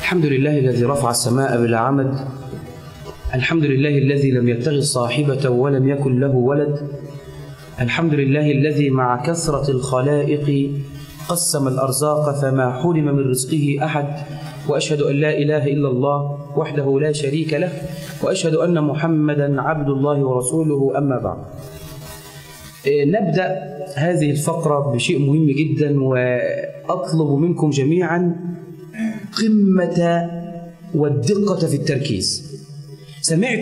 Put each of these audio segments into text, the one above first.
الحمد لله الذي رفع السماء بلا عمد، الحمد لله الذي لم يتخذ صاحبة ولم يكن له ولد، الحمد لله الذي مع كثرة الخلائق قسم الأرزاق فما حرم من رزقه أحد، وأشهد أن لا إله إلا الله وحده لا شريك له، وأشهد أن محمدا عبد الله ورسوله. أما بعد، نبدأ هذه الفقرة بشيء مهم جدا، وأطلب منكم جميعا قمة والدقة في التركيز. سمعت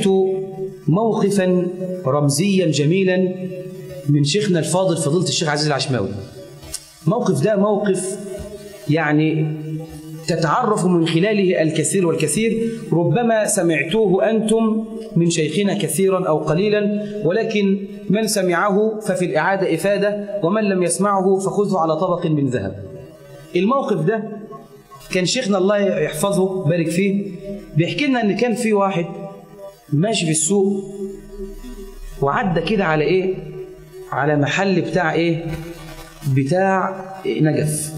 موقفا رمزيا جميلا من شيخنا الفاضل فضيلة الشيخ عزيز العشماوي. موقف ده موقف يعني تتعرف من خلاله الكثير والكثير، ربما سمعتوه أنتم من شيخنا كثيرا أو قليلا، ولكن من سمعه ففي الإعادة إفادة، ومن لم يسمعه فخذه على طبق من ذهب. الموقف ده كان شيخنا الله يحفظه بارك فيه بيحكي لنا أن كان في واحد ماشي في السوق وعدى كده على إيه؟ على محل بتاع إيه؟ بتاع نجف.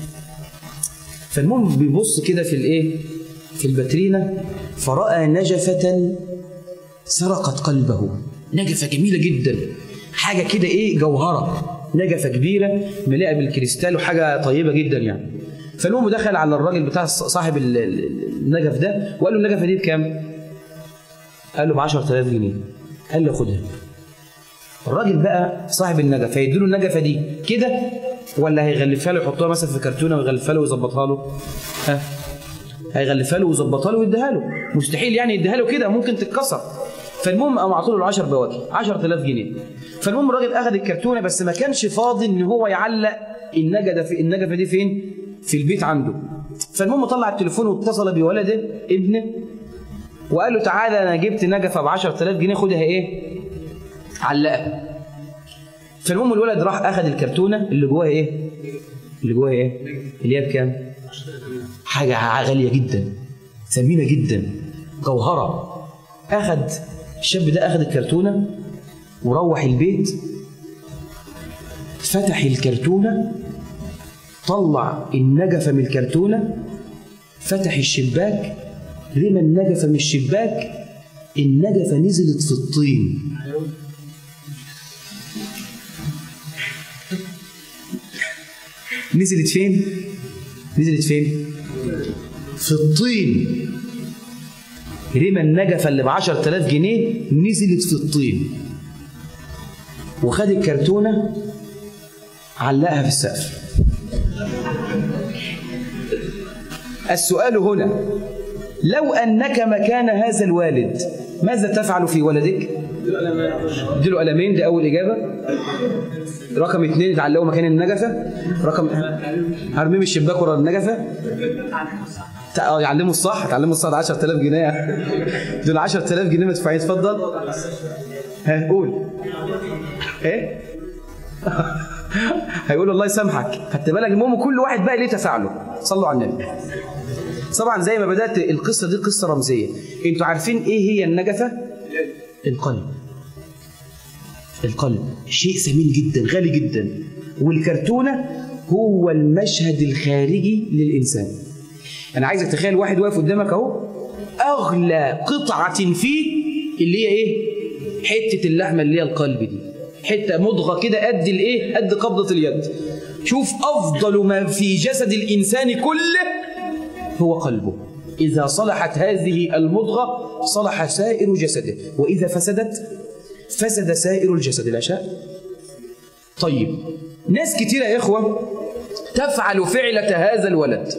فالمهم بيبص كده في الإيه؟ في الباترينة، فرأى نجفة سرقت قلبه. نجفة جميلة جدا، حاجة كده إيه؟ جوهرة، نجفة كبيرة مليئة بالكريستال وحاجة طيبة جدا يعني. فالمهم دخل على الراجل بتاع صاحب النجف ده وقال له النجفة دي بكام؟ قال له ب10,000 جنيه. قال له خدها. الراجل بقى صاحب النجف هيديله النجفة دي كده ولا هيغلفها له يحطها مثلا في كرتونة ويغلفها له ويظبطها له؟ هيغلفها له ويظبطها له ويديها له، مستحيل يعني يديها له كده، ممكن تتكسر. فالمهم قام عطوا له 10 بواكي 10,000 جنيه. فالمهم الراجل اخذ الكرتونة، بس ما كانش فاضي ان هو يعلق النجفة دي فين؟ في البيت عنده. فالمهم طلع التليفون واتصل بولده ابنه وقال له تعالى انا جبت نجفة ب10,000 جنيه، خدها ايه؟ علقها. فالمهم الولد راح اخذ الكرتونة اللي جواها ايه؟ اللي هي بكام؟ حاجة غالية جدا، ثمينة جدا، جوهرة. الشاب ده اخذ الكرتونة وروح البيت، فتح الكرتونة، طلع النجفة من الكرتونة، فتح الشباك، رمى النجفة من الشباك، النجفة نزلت في الطين. نزلت فين؟ في الطين. رمى النجفة اللي ب10,000 جنيه نزلت في الطين، وخد الكرتونة علقها في السقف. السؤال هنا، لو أنك مكان هذا الوالد ماذا تفعل في ولدك؟ اديله قلمين، دي أول إجابة. رقم 2 تعلقه مكان النجفة. رقم هرميه من الشباك ورا النجفة. يعلمه الصح، تعلمه الصح. 10,000 جنيه دول 10,000 جنيه مدفوعين. اتفضل. قول ايه؟ هيقول الله يسامحك، خدت بالك. المهم كل واحد بقى ليه تفاعله. صلوا على النبي. طبعا زي ما بدأت القصة دي قصة رمزية. انتوا عارفين ايه هي النجفة؟ القلب شيء ثمين جدا، غالي جدا. والكرتونة هو المشهد الخارجي للإنسان. أنا عايزك تخيل واحد واقف قدامك أهو، أغلى قطعة فيه اللي هي إيه؟ حتة اللحمة اللي هي القلب دي، حتة مضغة كده قد الإيه؟ قد قبضة اليد. شوف أفضل ما في جسد الإنسان كله هو قلبه. إذا صلحت هذه المضغة صلح سائر جسده، وإذا فسدت فسد سائر الجسد. لا شك. طيب، ناس كتيرة يا إخوة تفعل فعلة هذا الولد.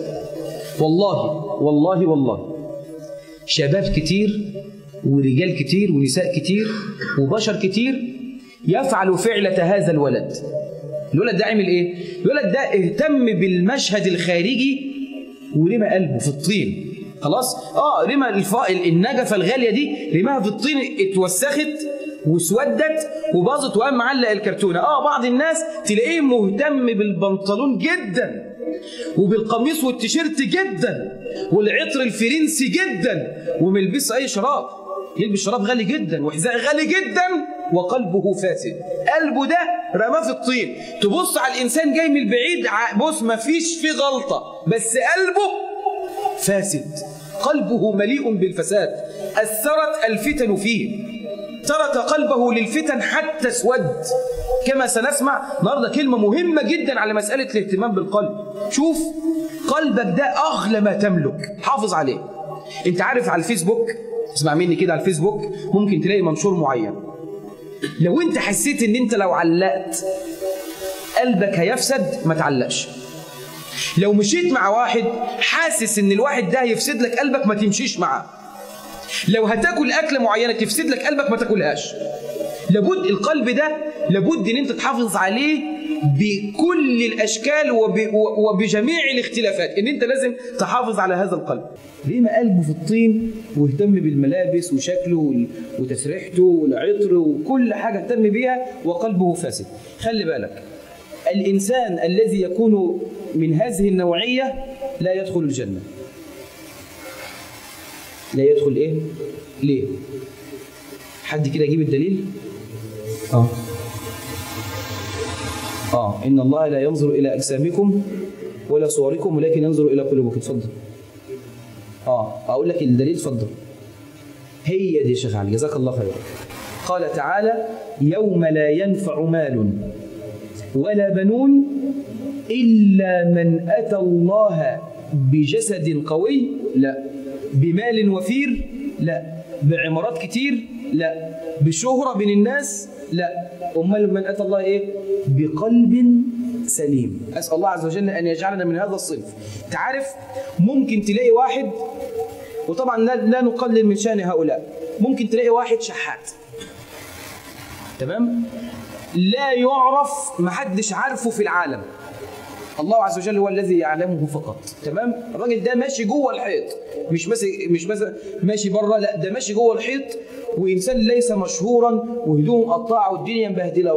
والله شباب كتير ورجال كتير ونساء كتير وبشر كتير يفعل فعلة هذا الولد. الولد ده عمل إيه؟ الولد ده اهتم بالمشهد الخارجي ورمى قلبه في الطين. خلاص؟ رمى النجفة الغالية دي، رماها في الطين، اتوسخت واسودت وباظت، وقام معلق الكرتونة. بعض الناس تلاقيه مهتم بالبنطلون جدا وبالقميص والتيشيرت جدا والعطر الفرنسي جدا، وملبس اي شراب، يلبس شراب غالي جدا وحذاء غالي جدا، وقلبه فاسد. قلبه ده رماه في الطين. تبص على الانسان جاي من البعيد، بص ما فيش فيه غلطة، بس قلبه فاسد. قلبه مليء بالفساد، أثرت الفتن فيه، ترك قلبه للفتن حتى اسود. كما سنسمع النهارده كلمة مهمة جدا على مسألة الاهتمام بالقلب. شوف قلبك ده أغلى ما تملك، حافظ عليه. أنت عارف على الفيسبوك، اسمع مني كده، على الفيسبوك ممكن تلاقي منشور معين، لو أنت حسيت إن أنت لو علقت قلبك هيفسد ما تعلقش. لو مشيت مع واحد حاسس إن الواحد ده هيفسد لك قلبك ما تمشيش معاه. لو هتاكل أكلة معينة تفسد لك قلبك ما تاكلهاش. لابد القلب ده لابد ان انت تحافظ عليه بكل الاشكال وبجميع الاختلافات، ان انت لازم تحافظ على هذا القلب. ليه ما قلبه في الطين واهتم بالملابس وشكله وتسريحته والعطر وكل حاجه اهتم بيها وقلبه فاسد؟ خلي بالك، الانسان الذي يكون من هذه النوعيه لا يدخل الجنه. لا يدخل ايه؟ ليه؟ حد كده يجيب الدليل؟ إن الله لا ينظر إلى أجسامكم ولا صوركم ولكن ينظر إلى قلوبكم. اتفضل. أقول لك الدليل، اتفضل. هي دي يا شيخ علي، جزاك الله خيرا. قال تعالى: يوم لا ينفع مال ولا بنون إلا من أتى الله بجسد قوي. لا. بمال وفير؟ لا. بعمارات كتير؟ لا. بشهرة بين الناس؟ لا. أمال من أتى الله إيه؟ بقلب سليم. أسأل الله عز وجل أن يجعلنا من هذا الصنف. تعرف ممكن تلاقي واحد، وطبعا لا نقلل من شأن هؤلاء، ممكن تلاقي واحد شحات، تمام؟ لا يعرف، محدش عارفه في العالم، الله عز وجل هو الذي يعلمه فقط، تمام؟ الراجل ده ماشي جوه الحيط، مش ماشي بره، لا ده ماشي جوه الحيط، وإنسان ليس مشهورا وهدوم مقطعه والدنيا مبهدله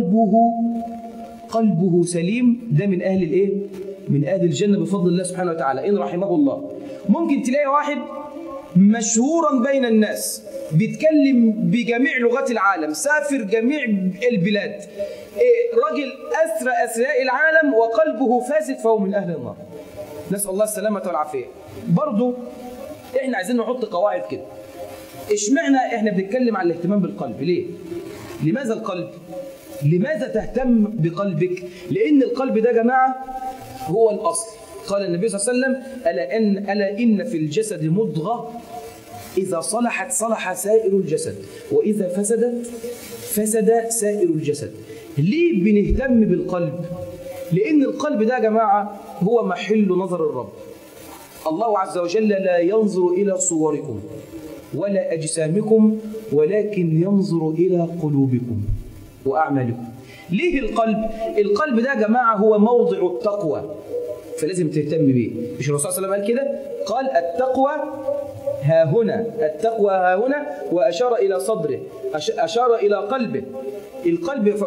وقلبه سليم، ده من أهل الإيه؟ من أهل الجنة بفضل الله سبحانه وتعالى إن رحمه الله. ممكن تلاقي واحد مشهورا بين الناس، بيتكلم بجميع لغات العالم، سافر جميع البلاد، راجل أسرى أسراء العالم وقلبه فاسد، فهو من أهل النار. نسأل الله السلامة والعافية. برضو إحنا عايزين نحط قواعد كده. اشمعنى إحنا بنتكلم عن الاهتمام بالقلب؟ ليه؟ لماذا القلب؟ لماذا تهتم بقلبك؟ لأن القلب ده يا جماعة هو الأصل. قال النبي صلى الله عليه وسلم: ألا إن في الجسد مضغة إذا صلحت صلح سائر الجسد وإذا فسدت فسد سائر الجسد. ليه بنهتم بالقلب؟ لأن القلب ده يا جماعة هو محل نظر الرب. الله عز وجل لا ينظر إلى صوركم ولا أجسامكم ولكن ينظر إلى قلوبكم وأعمالكم. ليه القلب؟ القلب ده يا جماعة هو موضع التقوى، فلازم تهتم بيه. مش الرسول صلى الله عليه وسلم قال كده؟ قال: التقوى ها هنا، التقوى ها هنا، وأشار إلى صدره، أشار إلى قلبه. القلب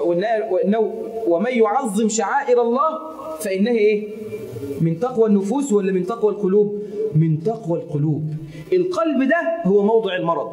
ومن يعظم شعائر الله فإنها إيه؟ من تقوى النفوس ولا من تقوى القلوب؟ من تقوى القلوب. القلب ده هو موضع المرض،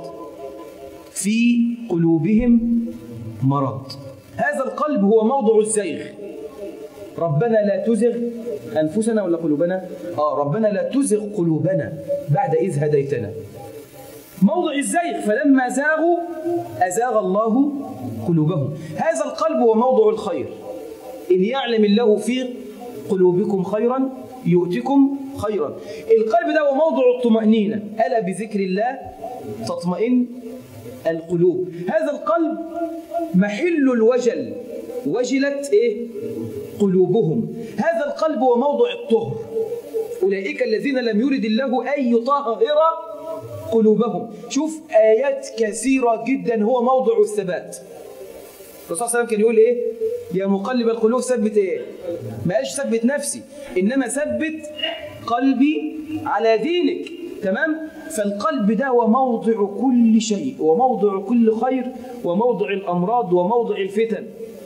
في قلوبهم مرض. هذا القلب هو موضع الزيغ. ربنا لا تزغ أنفسنا ولا قلوبنا؟ ربنا لا تزغ قلوبنا بعد إذ هديتنا. موضع الزيغ، فلما زاغوا أزاغ الله قلوبهم. هذا القلب هو موضع الخير. إن يعلم الله في قلوبكم خيرا يؤتكم خيرا. القلب ده هو موضع الطمأنينة. ألا بذكر الله تطمئن القلوب. هذا القلب محل الوجل، وجلت إيه؟ قلوبهم. هذا القلب هو موضع الطهر. أولئك الذين لم يرد الله أن يطهر قلوبهم. شوف آيات كثيرة جدا هو موضع الثبات. الرسول صلى الله عليه وسلم كان يقول إيه؟ يا مقلب القلوب ثبت إيه؟ ما قالش ثبت نفسي، إنما ثبت قلبي على دينك. تمام؟ فالقلب ده هو موضع كل شيء، وموضع كل خير، وموضع الأمراض، وموضع الفتن.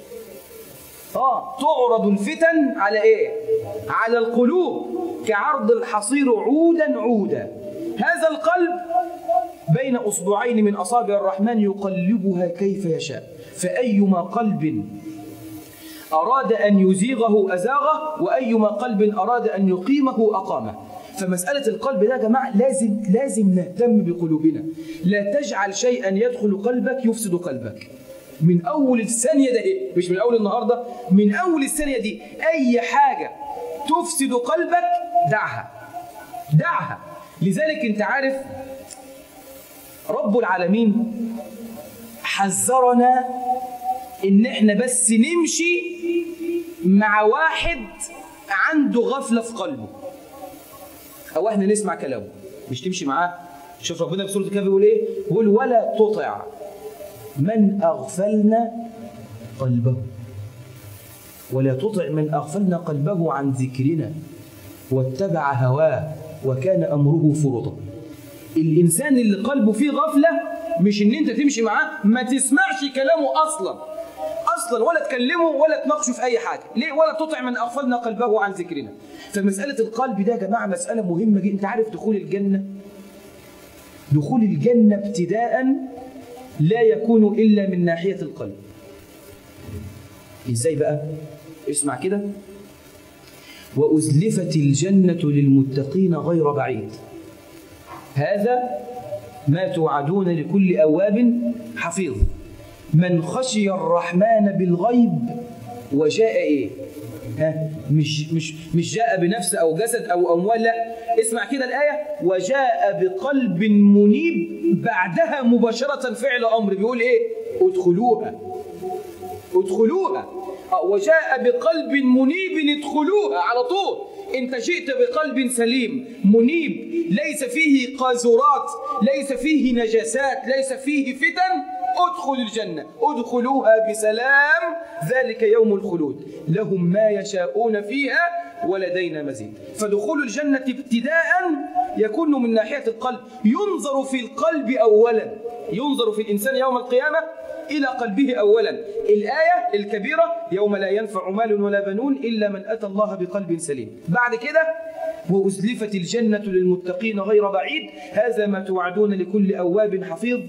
تعرض الفتن على إيه؟ على القلوب كعرض الحصير عودا عودا. هذا القلب بين أصبعين من أصابع الرحمن يقلبها كيف يشاء، فأيما قلب أراد أن يزيغه أزاغه، وأيما قلب أراد أن يقيمه أقامه. فمسألة القلب ده يا جماعة لازم نهتم بقلوبنا. لا تجعل شيئا يدخل قلبك يفسد قلبك. من أول الثانية ده إيه؟ مش من أول النهاردة، من أول الثانية دي أي حاجة تفسد قلبك دعها. لذلك أنت عارف رب العالمين حذرنا إن إحنا بس نمشي مع واحد عنده غفلة في قلبه، أو إحنا نسمع كلامه مش تمشي معاه. شوف ربنا في سورة الكهف بيقول إيه؟ بيقول ولا تطع من أغفلنا قلبه، ولا تطع من أغفلنا قلبه عن ذكرنا واتبع هواه وكان أمره فرطا. الإنسان اللي قلبه فيه غفلة مش إن أنت تمشي معاه، ما تسمعش كلامه أصلا ولا تكلمه ولا تناقشه في أي حاجة. ليه؟ ولا تطع من أغفلنا قلبه عن ذكرنا. فمسألة القلب ده يا جماعة مسألة مهمة جدا. أنت عارف دخول الجنة ابتداء لا يكون إلا من ناحية القلب. إزاي بقى؟ اسمع كده. وأزلفت الجنة للمتقين غير بعيد، هذا ما توعدون لكل أواب حفيظ، من خشي الرحمن بالغيب وجاء إيه؟ مش جاء بنفس أو جسد أو أموال، لا. اسمع كده الآية، وجاء بقلب منيب، بعدها مباشرة فعل أمر بيقول إيه؟ ادخلوها. وجاء بقلب منيب ادخلوها على طول. انت جئت بقلب سليم منيب ليس فيه قاذورات، ليس فيه نجاسات، ليس فيه فتن، ادخل الجنة، ادخلوها بسلام، ذلك يوم الخلود، لهم ما يشاءون فيها ولدينا مزيد. فدخول الجنة ابتداء يكون من ناحية القلب. ينظر في القلب أولا، ينظر في الإنسان يوم القيامة إلى قلبه أولا. الآية الكبيرة يوم لا ينفع مال ولا بنون إلا من أتى الله بقلب سليم. بعد كده وأزلفت الجنة للمتقين غير بعيد، هذا ما توعدون لكل أواب حفيظ،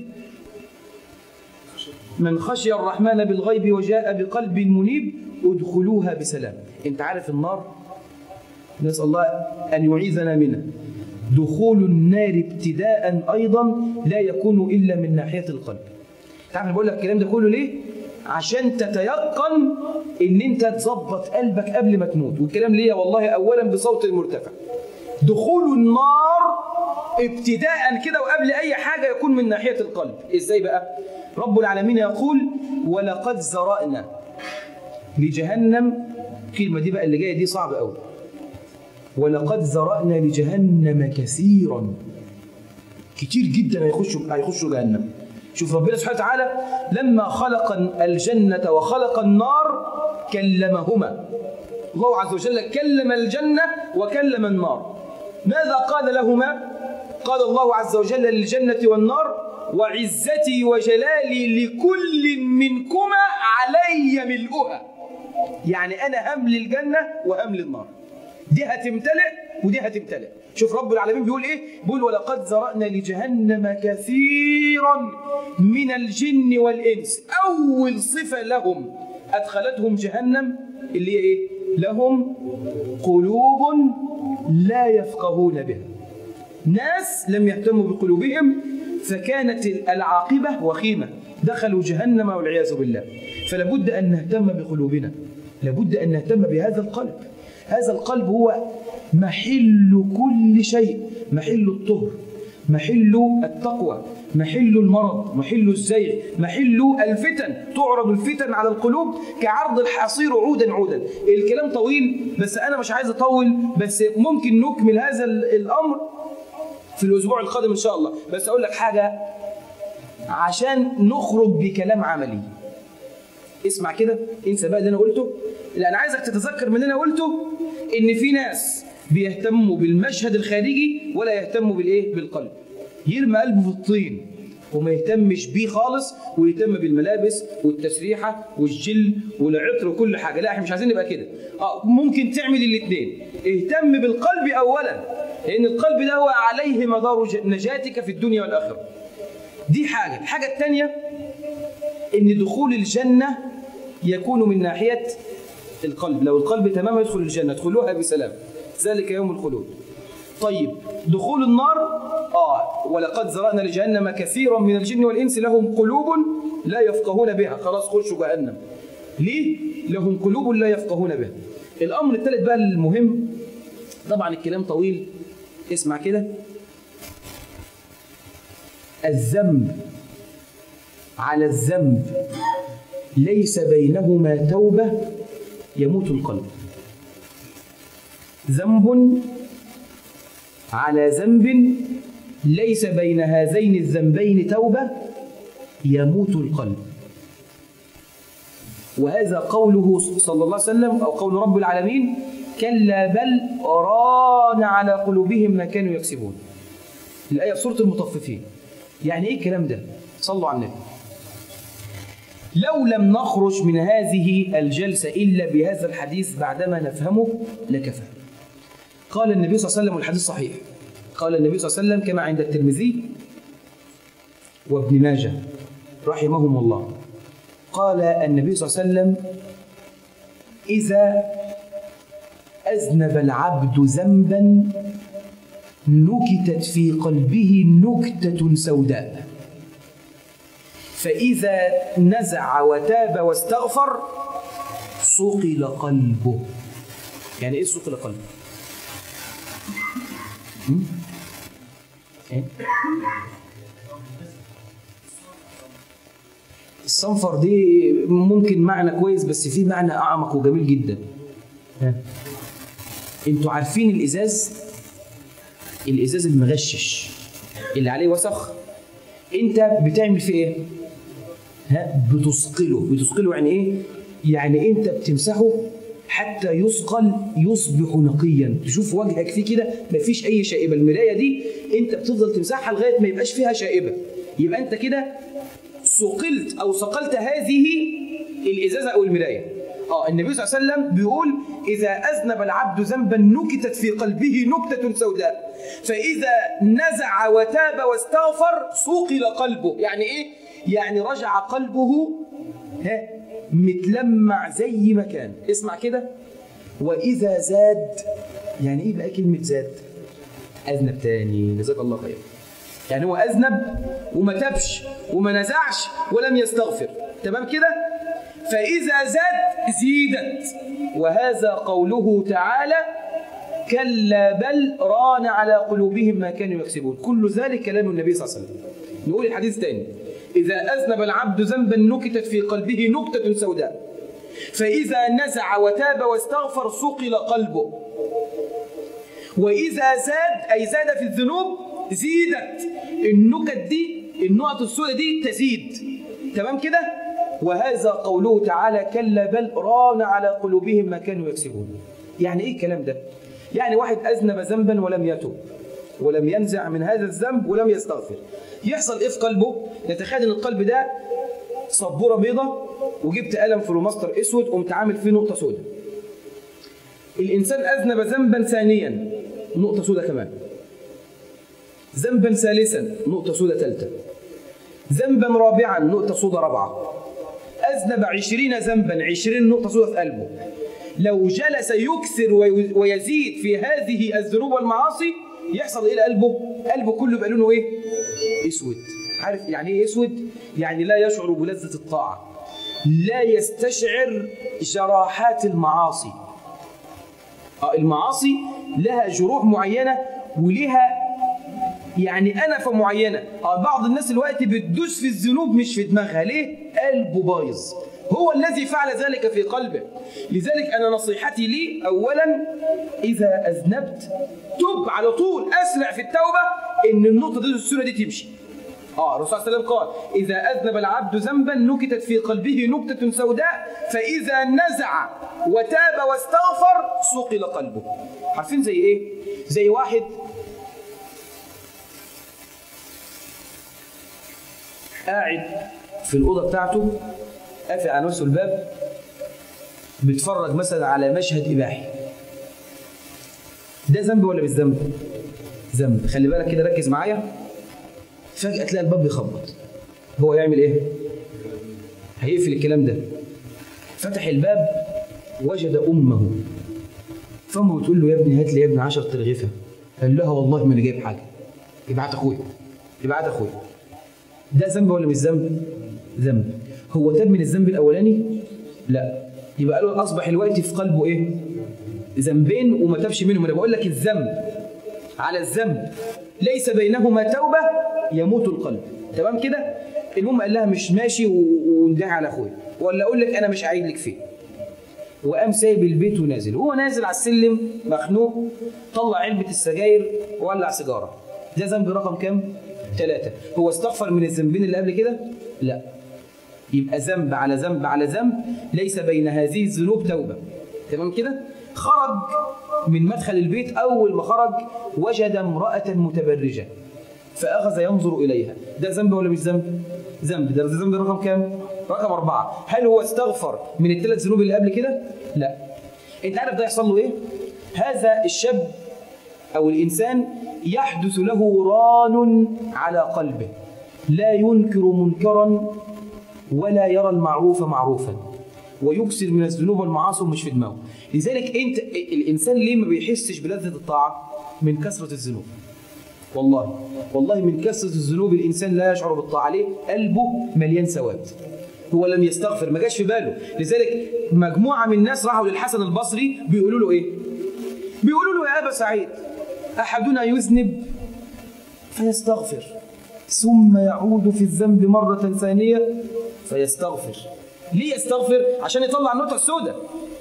من خشي الرحمن بالغيب وجاء بقلب منيب ادخلوها بسلام. انت عارف النار، نسأل الله أن يعيذنا منها. دخول النار ابتداء أيضا لا يكون إلا من ناحية القلب. تعرف أنا بقول لك الكلام ده كله ليه؟ عشان تتيقن ان انت تظبط قلبك قبل ما تموت. والكلام ليه والله اولا بصوت المرتفع. دخول النار ابتداء كده وقبل اي حاجه يكون من ناحيه القلب. ازاي بقى؟ رب العالمين يقول ولقد ذرأنا لجهنم. الكلمه دي بقى اللي جايه دي صعبه قوي. ولقد ذرأنا لجهنم كثيرا، كتير جدا هيخشوا جهنم. شوف ربنا سبحانه وتعالى لما خلق الجنة وخلق النار كلمهما. الله عز وجل كلم الجنة وكلم النار. ماذا قال لهما؟ قال الله عز وجل للجنة والنار وعزتي وجلالي لكل منكما علي ملؤها. يعني أنا همل الجنة وهمل النار، دي هتمتلئ ودي هتمتلئ. شوف رب العالمين بيقول ايه؟ بيقول ولقد ذرأنا لجهنم كثيرا من الجن والإنس. أول صفة لهم أدخلتهم جهنم اللي هي ايه؟ لهم قلوب لا يفقهون بها. ناس لم يهتموا بقلوبهم فكانت العاقبة وخيمة، دخلوا جهنم والعياذ بالله. فلابد أن نهتم بقلوبنا، لابد أن نهتم بهذا القلب. هذا القلب هو محل كل شيء، محل الطهر، محل التقوى، محل المرض، محل الزيغ، محل الفتن. تعرض الفتن على القلوب كعرض الحصير عودا عودا. الكلام طويل بس أنا مش عايز أطول، بس ممكن نكمل هذا الأمر في الأسبوع القادم إن شاء الله. بس أقول لك حاجة عشان نخرج بكلام عملي. اسمع كده، انسى بقى اللي أنا قلته. اللي أنا عايزك تتذكر من اللي أنا قلته إن في ناس بيهتموا بالمشهد الخارجي ولا يهتموا بالإيه؟ بالقلب. يرمي قلبه في الطين وما يهتمش بيه خالص، ويهتم بالملابس والتسريحة والجل والعطر وكل حاجة. لا، احنا مش عايزين نبقى كده. ممكن تعمل الاثنين. اهتم بالقلب أولا، لأن القلب ده هو عليه مدار نجاتك في الدنيا والآخرة. دي حاجة. الحاجة الثانية إن دخول الجنة يكون من ناحية القلب. لو القلب تمام يدخل الجنة، ادخلوها بسلام، ذلك يوم الخلود. طيب دخول النار، ولقد ذرأنا لجهنم كثيرا من الجن والإنس لهم قلوب لا يفقهون بها. خلاص خشوا جهنم. ليه؟ لهم قلوب لا يفقهون بها. الأمر الثالث بقى المهم، طبعا الكلام طويل، اسمع كده. الذنب على الذنب ليس بينهما توبة يموت القلب. ذنب على ذنب ليس بين هذين الذنبين توبة يموت القلب. وهذا قوله صلى الله عليه وسلم، أو قول رب العالمين: كلا بل ران على قلوبهم ما كانوا يكسبون. الآية في سورة المطففين. يعني إيه الكلام ده؟ صلوا على النبي. لو لم نخرج من هذه الجلسة إلا بهذا الحديث بعدما نفهمه لكفى. قال النبي صلى الله عليه وسلم، والحديث صحيح، قال النبي صلى الله عليه وسلم كما عند الترمذي وابن ماجه رحمهم الله، قال النبي صلى الله عليه وسلم: إذا أذنب العبد ذنبا نكتت في قلبه نكتة سوداء، فإذا نزع وتاب واستغفر صقل قلبه. يعني إيه صقل قلبه؟ إيه؟ الصنفر دي ممكن معنى كويس، بس فيه معنى أعمق وجميل جدا. انتوا عارفين الإزاز المغشش اللي عليه وسخ، انت بتعمل فيه ايه؟ بتثقله. يعني ايه؟ يعني انت بتمسحه حتى يثقل يصبح نقيا، تشوف وجهك فيه كده مفيش اي شائبه. المرايه دي انت بتفضل تمسحها لغايه ما يبقاش فيها شائبه، يبقى انت كده ثقلت او ثقلت هذه الازازه او المرايه. النبي صلى الله عليه وسلم بيقول: إذا أذنب العبد ذنبا نكتت في قلبه نكتة سوداء، فإذا نزع وتاب واستغفر صقل قلبه. يعني إيه؟ يعني رجع قلبه متلمع زي ما كان. اسمع كده. وإذا زاد، يعني إيه بقى كلمة زاد؟ أذنب تاني، جزاك الله خير. يعني هو أذنب وما تابش وما نزعش ولم يستغفر، تمام كده؟ فإذا زاد زيدت. وهذا قوله تعالى: كلا بل ران على قلوبهم ما كانوا يكسبون. كل ذلك كلام النبي صلى الله عليه وسلم. نقول الحديث تاني: إذا أذنب العبد ذنبا نكتت في قلبه نكتة سوداء، فإذا نزع وتاب واستغفر صقل قلبه. وإذا زاد، أي زاد في الذنوب، زيدت. النكت دي، النقط السوداء دي تزيد، تمام كده؟ وهذا قوله تعالى: كلا بل ران على قلوبهم ما كانوا يكسبون. يعني ايه الكلام ده؟ يعني واحد أذنب ذنبا ولم يتوب ولم ينزع من هذا الذنب ولم يستغفر، يحصل ايه في قلبه؟ نتخيل ان القلب ده سبوره بيضة وجبت قلم فلوماستر اسود قمت عامل فيه نقطه سوداء. الانسان اذنب ذنبا ثانيا، نقطه سوداء كمان. ذنبا ثالثا، نقطه سوداء ثالثه. ذنبا رابعا، نقطه سوداء رابعه. أذنب 20 ذنبا، 20 نقطة سوداء في قلبه. لو جلس يكثر ويزيد في هذه الذنوب والمعاصي يحصل إيه لقلبه؟ قلبه كله يبقى لونه إيه؟ أسود. عارف يعني إيه أسود؟ يعني لا يشعر بلذة الطاعة، لا يستشعر جراحات المعاصي. المعاصي لها جروح معينة ولها يعني أنفة معينة. بعض الناس دلوقتي بتدوس في الذنوب مش في دماغها. ليه؟ قلبه بايظ. هو الذي فعل ذلك في قلبه. لذلك أنا نصيحتي لي أولا: إذا أذنبت تب على طول، أسرع في التوبة إن النقطة دي السورة دي تمشي. الرسول صلى الله عليه وسلم قال: إذا أذنب العبد ذنبا نكتت في قلبه نكتة سوداء، فإذا نزع وتاب واستغفر صقل قلبه. عارفين زي إيه؟ زي واحد قاعد في الأوضة بتاعته قافل على نفسه الباب، بيتفرج مثلا على مشهد إباحي. ده ذنب ولا مش ذنب؟ ذنب. خلي بالك كده، ركز معايا. فجأة تلاقي الباب بيخبط، هو يعمل إيه؟ هيقفل الكلام ده. فتح الباب وجد أمه، فأمه بتقول له: يا ابني هات لي يا ابني 10 ترغيفة، قال لها والله ما انا جايب حاجه. ابعت اخويا، ابعت اخويا. ده ذنب ولا مش ذنب؟ ذنب. هو تاب من الذنب الاولاني؟ لا. يبقى له اصبح الوقت في قلبه ايه؟ ذنبين وما تابش منهم. انا بقول لك الذنب على الذنب ليس بينهما توبه يموت القلب. تمام كده؟ المهم قال لها مش ماشي وندعي على اخويا، ولا اقول لك انا مش هعيد لك فيه. وقام سايب البيت ونازل، وهو نازل على السلم مخنوق طلع علبه السجاير وولع سيجاره. ده ذنب رقم كام؟ 3. هو استغفر من الذنبين اللي قبل كده؟ لا. يبقى ذنب على ذنب على ذنب ليس بين هذه الذنوب توبه. تمام كده؟ خرج من مدخل البيت، اول ما خرج وجد امراه متبرجه فاخذ ينظر اليها. ده ذنب ولا مش ذنب؟ ذنب. ده ذنب رقم كام؟ رقم 4. هل هو استغفر من ال3 ذنوب اللي قبل كده؟ لا. انت عارف ده يحصل له ايه؟ هذا الشاب او الانسان يحدث له ران على قلبه، لا ينكر منكرا ولا يرى المعروف معروفا، ويكسر من الذنوب والمعاصي مش في دماغه. لذلك انت الانسان ليه ما بيحسش بلذة الطاعه؟ من كثرة الذنوب. والله من كثرة الذنوب الانسان لا يشعر بالطاعه. ليه؟ قلبه مليان سواد. هو لم يستغفر، ما جاش في باله. لذلك مجموعه من الناس راحوا للحسن البصري بيقولوا له ايه؟ بيقولوا له يا ابا سعيد احدنا يذنب فيستغفر ثم يعود في الذنب مرة ثانية فيستغفر. ليه يستغفر؟ عشان يطلع النقطة السوداء.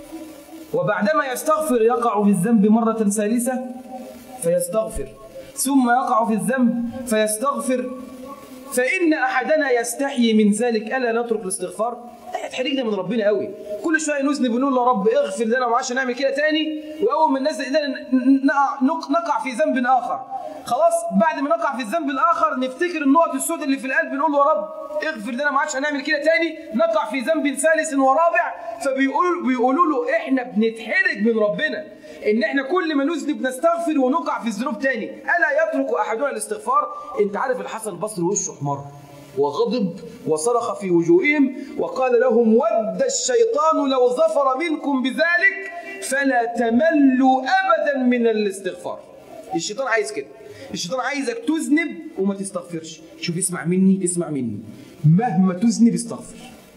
وبعدما يستغفر يقع في الذنب مرة ثالثة فيستغفر ثم يقع في الذنب فيستغفر. فإن أحدنا يستحيي من ذلك ألا نترك الاستغفار. هتحرجنا من ربنا قوي. كل شويه نذنب ونقول له رب اغفر لنا وما عادش نعمل كده تاني، واول ما الناس نقع في ذنب اخر. خلاص بعد ما نقع في الذنب الاخر نفتكر النقط السوداء اللي في القلب، نقول له يا رب اغفر لنا ما عادش هنعمل كده تاني، نقع في ذنب ثالث ورابع. فبيقولوا له احنا بنتحرج من ربنا ان احنا كل ما نذنب نستغفر ونقع في الذنوب تاني. الا يترك احدنا الاستغفار. انت عارف الحسن البصري وشه احمر وغضب وصرخ في وجوههم وقال لهم ود الشيطان لو ظفر منكم بذلك فلا تملوا أبدا من الاستغفار. الشيطان عايز كده. الشيطان عايزك تذنب وما تستغفرش. شوف اسمع مني مهما تذنب استغفر.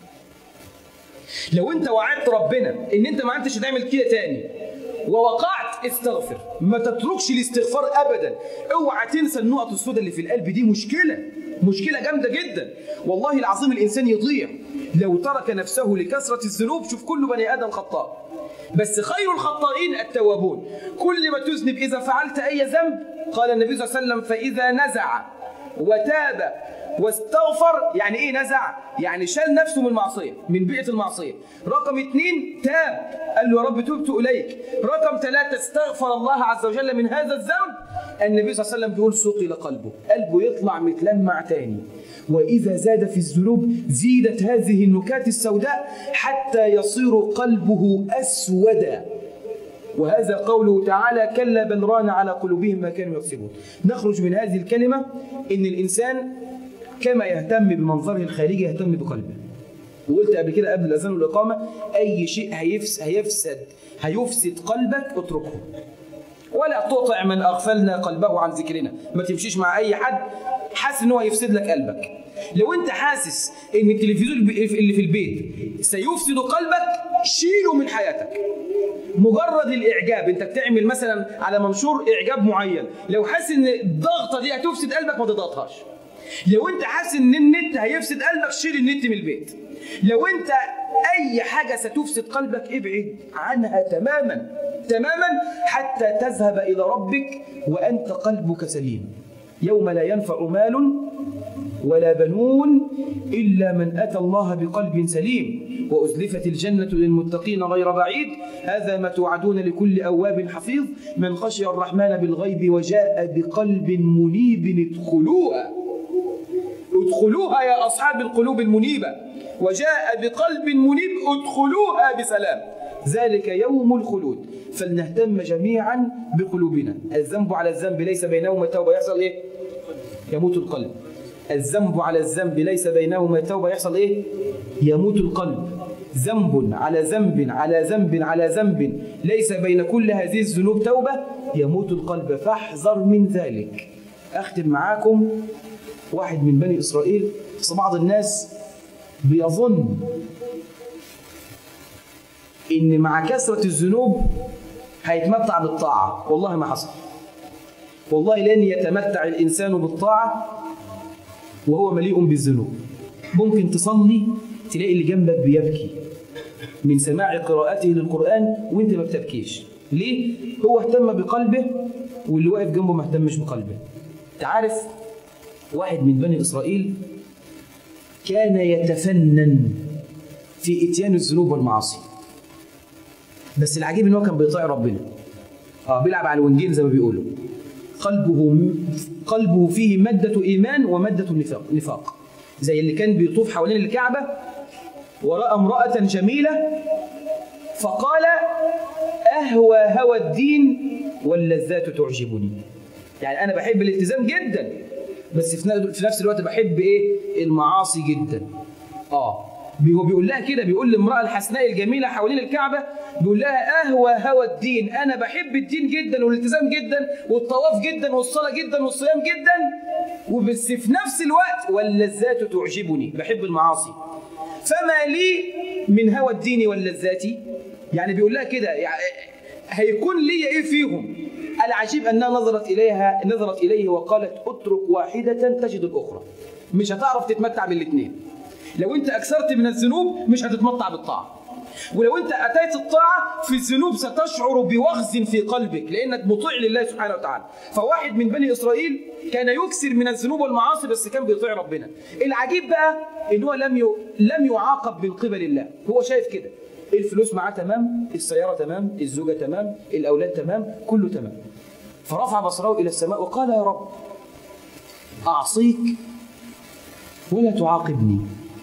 لو انت وعدت ربنا ان انت ما عدتش هتعمل كده تاني ووقعت استغفر، ما تتركش الاستغفار ابدا. اوعى تنسى النقط السوداء اللي في القلب دي. مشكلة جامدة جدا. والله العظيم الإنسان يضيع لو ترك نفسه لكثرة الذنوب. شوف كل بني آدم خطاء، بس خير الخطائين التوابون. كل ما تذنب إذا فعلت أي ذنب قال النبي صلى الله عليه وسلم فإذا نزع وتاب واستغفر. يعني إيه نزع؟ يعني شال نفسه من المعصية، من بيئة المعصية. رقم 2 تاب، قال له يا رب تبت إليك. رقم 3 استغفر الله عز وجل من هذا الذنب. النبي صلى الله عليه وسلم بيقول سقل قلبه يطلع متلمع تاني. وإذا زاد في الذنوب زيدت هذه النكات السوداء حتى يصير قلبه أسودا. وهذا قوله تعالى كلا بل ران على قلوبهم ما كانوا يكسبون. نخرج من هذه الكلمة إن الإنسان كما يهتم بمنظره الخارجي يهتم بقلبه. وقلت قبل كده قبل الأذان والإقامة أي شيء هيفسد قلبك اتركه. ولا تطع من أغفلنا قلبه عن ذكرنا. ما تمشيش مع أي حد حاسس إن هو هيفسد لك قلبك. لو أنت حاسس إن التلفزيون اللي في البيت سيفسد قلبك شيله من حياتك. مجرد الإعجاب، أنت بتعمل مثلا على منشور إعجاب معين، لو حاسس إن الضغطة دي هتفسد قلبك ما تضغطهاش. لو أنت حاسس إن النت هيفسد قلبك شيل النت من البيت. لو أنت أي حاجة ستفسد قلبك ابعد عنها تماما حتى تذهب إلى ربك وأنت قلبك سليم. يوم لا ينفع مال ولا بنون إلا من أتى الله بقلب سليم وأزلفت الجنة للمتقين غير بعيد. هذا ما توعدون لكل أواب حفيظ من خشي الرحمن بالغيب وجاء بقلب منيب ادخلوها يا أصحاب القلوب المنيبة. وجاء بقلب منيب ادخلوها بسلام. ذلك يوم الخلود. فلنهتم جميعا بقلوبنا. الذنب على الذنب ليس بينهما توبة يحصل إيه؟ يموت القلب. الذنب على الذنب ليس بينهما توبة يحصل إيه؟ يموت القلب. ذنب على ذنب على ذنب على ذنب ليس بين كل هذه الذنوب توبة يموت القلب، فاحذر من ذلك. أختم معاكم واحد من بني إسرائيل. بعض الناس بيظن إن مع كثرة الذنوب هيتمتع بالطاعة. والله ما حصل. والله لن يتمتع الإنسان بالطاعة وهو مليء بالذنوب. ممكن تصلي تلاقي اللي جنبك بيبكي من سماع قراءته للقرآن وانت ما بتبكيش. ليه؟ هو اهتم بقلبه واللي واقف جنبه ما اهتمش بقلبه. تعرف واحد من بني إسرائيل كان يتفنن في إتيان الذنوب والمعاصي، بس العجيب ان هو كان بيطيع ربنا. بيلعب على الونجين زي ما بيقولوا. قلبه فيه مادة إيمان ومادة نفاق. زي اللي كان بيطوف حوالين الكعبة ورأى امرأة جميلة فقال أهوى هوى الدين واللذات تعجبني. يعني أنا بحب الالتزام جدا بس في نفس الوقت بحب إيه؟ المعاصي جدا. هو بيقول لها كده، بيقول للامرأة الحسناء الجميلة حوالين الكعبة، بيقول لها أهوى هوى الدين، أنا بحب الدين جدا والالتزام جدا والطواف جدا والصلاة جدا والصيام جدا، وبس في نفس الوقت واللذات تعجبني، بحب المعاصي. فما لي من هوى الدين واللذات؟ يعني بيقول لها كده، يعني هيكون لي إيه فيهم؟ العجيب أنها نظرت إليه وقالت اترك واحدة تجد الأخرى. مش هتعرف تتمتع بالاثنين. لو انت اكثرت من الذنوب مش هتتمتع بالطاعه، ولو انت اتيت الطاعه في الذنوب ستشعر بوغز في قلبك لانك مطيع لله سبحانه وتعالى. فواحد من بني اسرائيل كان يكثر من الذنوب والمعاصي بس كان بيطيع ربنا. العجيب بقى ان هو لم يعاقب من قبل الله. هو شايف كده، الفلوس معاه تمام، السياره تمام، الزوجه تمام، الاولاد تمام، كله تمام. فرفع بصره الى السماء وقال يا رب اعصيك ولا تعاقبني.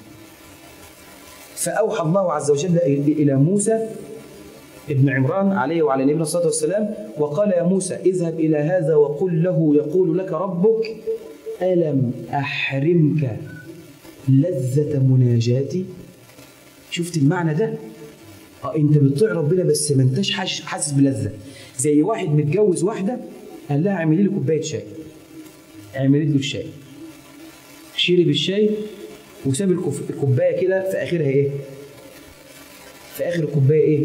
فأوحى الله عز وجل إلى موسى ابن عمران عليه وعلى نبينا الصلاة والسلام وقال يا موسى اذهب إلى هذا وقل له يقول لك ربك ألم أحرمك لذة مناجاتي. شفت المعنى ده؟ أنت بتطيع ربنا بس ما انتش حاسس بلذة. زي واحد متجوز واحدة قال لها اعملي لي كوباية شاي، اعملي له الشاي، شرب الشاي وساب الكوبايه كده، في اخرها ايه؟ في اخر الكوبايه ايه؟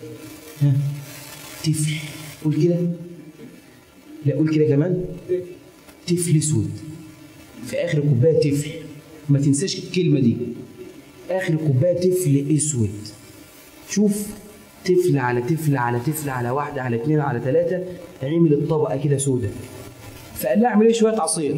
تفل. قول كده. لا قول كده كمان. تفل اسود. في اخر الكوبايه تفل. ما تنساش الكلمه دي. اخر الكوبايه تفل اسود. شوف، تفل على تفل على تفل على واحده على اثنين على ثلاثه، عمل الطبقه كده سودة. فقال لها اعمل لي شويه عصير.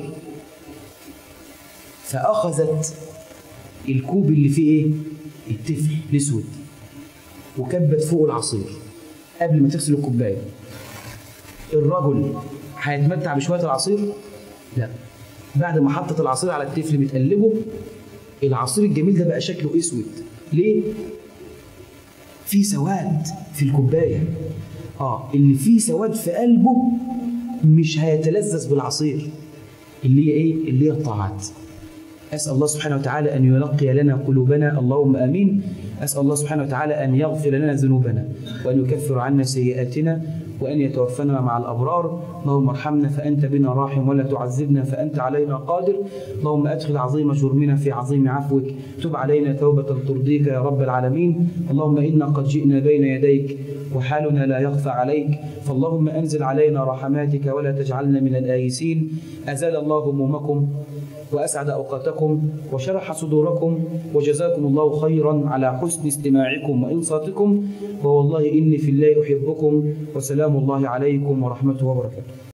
فاخذت الكوب اللي فيه ايه؟ التفل الاسود، وكبت فوق العصير قبل ما تغسل الكوبايه. الرجل هيتمتع بشويه العصير؟ لا. بعد ما حطت العصير على التفل بتقلبه، العصير الجميل ده بقى شكله اسود. ليه؟ في سواد في الكوبايه. اللي فيه سواد في قلبه مش هيتلذذ بالعصير. اللي هي ايه؟ اللي هي الطاعات. أسأل الله سبحانه وتعالى أن ينقي لنا قلوبنا، اللهم آمين. أسأل الله سبحانه وتعالى أن يغفر لنا ذنوبنا وأن يكفر عنا سيئاتنا وأن يتوفنا مع الأبرار. اللهم ارحمنا فأنت بنا راحم ولا تعذبنا فأنت علينا قادر. اللهم أدخل عظيم جرمنا في عظيم عفوك، تب علينا توبة ترضيك يا رب العالمين. اللهم إنا قد جئنا بين يديك وحالنا لا يخفى عليك، فاللهم أنزل علينا رحماتك ولا تجعلنا من الآيسين. أزال الله همومكم وأسعد أوقاتكم وشرح صدوركم، وجزاكم الله خيرا على حسن استماعكم وإنصاتكم، ووالله إني في الله أحبكم، وسلام الله عليكم ورحمته وبركاته.